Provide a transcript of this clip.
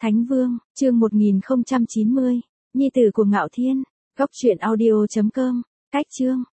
Thánh Vương, chương 1090, Nhi tử của Ngạo Thiên, Góc truyện audio.com, cách chương.